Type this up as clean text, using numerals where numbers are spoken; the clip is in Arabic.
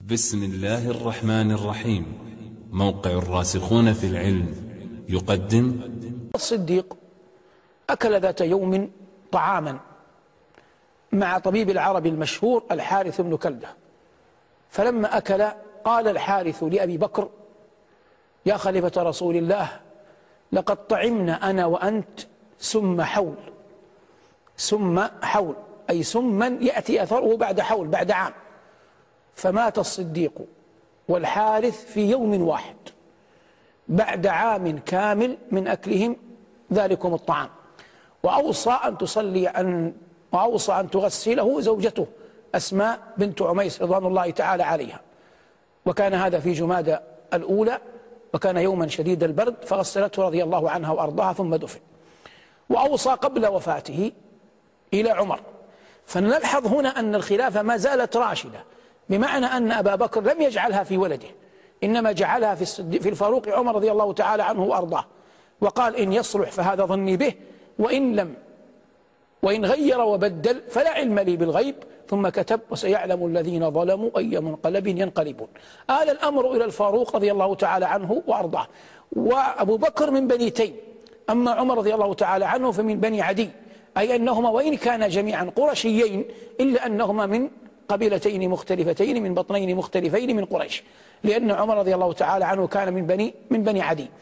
بسم الله الرحمن الرحيم. موقع الراسخون في العلم يقدم. الصديق أكل ذات يوم طعاما مع طبيب العرب المشهور الحارث بن كلدة، فلما أكل قال الحارث لأبي بكر: يا خليفة رسول الله، لقد طعمنا أنا وأنت سم حول. سم حول أي سما يأتي أثره بعد حول، بعد عام. فمات الصديق والحارث في يوم واحد بعد عام كامل من أكلهم ذلكم الطعام. وأوصى أن تغسله زوجته أسماء بنت عميس رضوان الله تعالى عليها، وكان هذا في جمادى الأولى، وكان يوما شديد البرد، فغسلته رضي الله عنها وأرضاها ثم دفن. وأوصى قبل وفاته إلى عمر. فنلحظ هنا أن الخلافة ما زالت راشدة، بمعنى أن أبا بكر لم يجعلها في ولده، إنما جعلها في الفاروق عمر رضي الله تعالى عنه وأرضاه، وقال: إن يصلح فهذا ظني به، وإن غير وبدل فلا علم لي بالغيب. ثم كتب: وسيعلم الذين ظلموا أي منقلب ينقلبون. آل الأمر إلى الفاروق رضي الله تعالى عنه وأرضاه. وأبو بكر من بني تيم، أما عمر رضي الله تعالى عنه فمن بني عدي، أي أنهما وإن كانا جميعا قرشيين إلا أنهما من قبيلتين مختلفتين، من بطنين مختلفين من قريش، لأن عمر رضي الله تعالى عنه كان من بني عدي.